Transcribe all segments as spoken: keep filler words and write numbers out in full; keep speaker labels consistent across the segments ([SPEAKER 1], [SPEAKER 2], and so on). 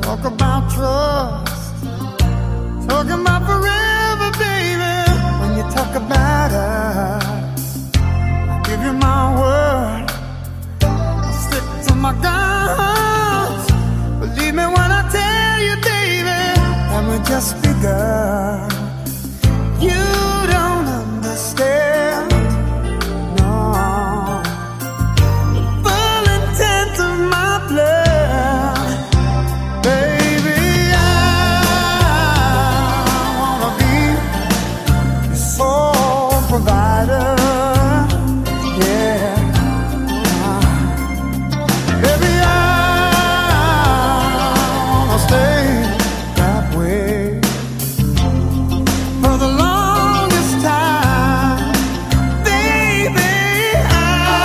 [SPEAKER 1] Talk about trust, talking about forever, baby. When you talk about us, I give you my word, I'll stick to my guns. Believe me when I tell you, baby, that we just begun. You don't understand, no, the full intent of my blood. Baby, I wanna be your sole provider, yeah. Baby, I wanna stay that way for the longest time. Baby, I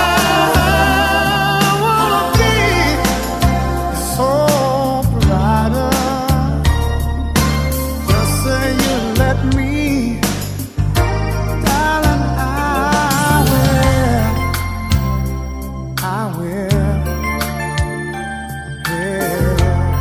[SPEAKER 1] wanna be your sole provider. Just say you let me, darling, I will, I will, yeah.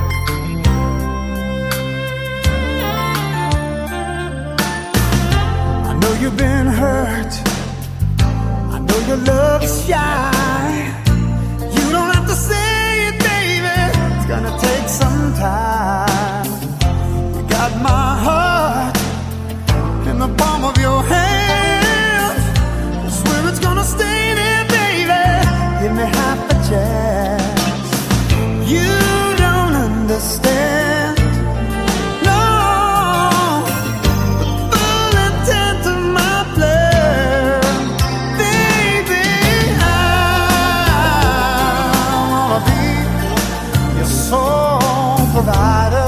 [SPEAKER 1] I know you've been hurt, I know your love is shy. You don't have to say it, baby, it's gonna take some time. You got my heart in the palm of your hand. I swear it's gonna stay there, baby. Give me half a chance. You don't understand, no, the full intent of my blood. Baby, I wanna be your sole provider.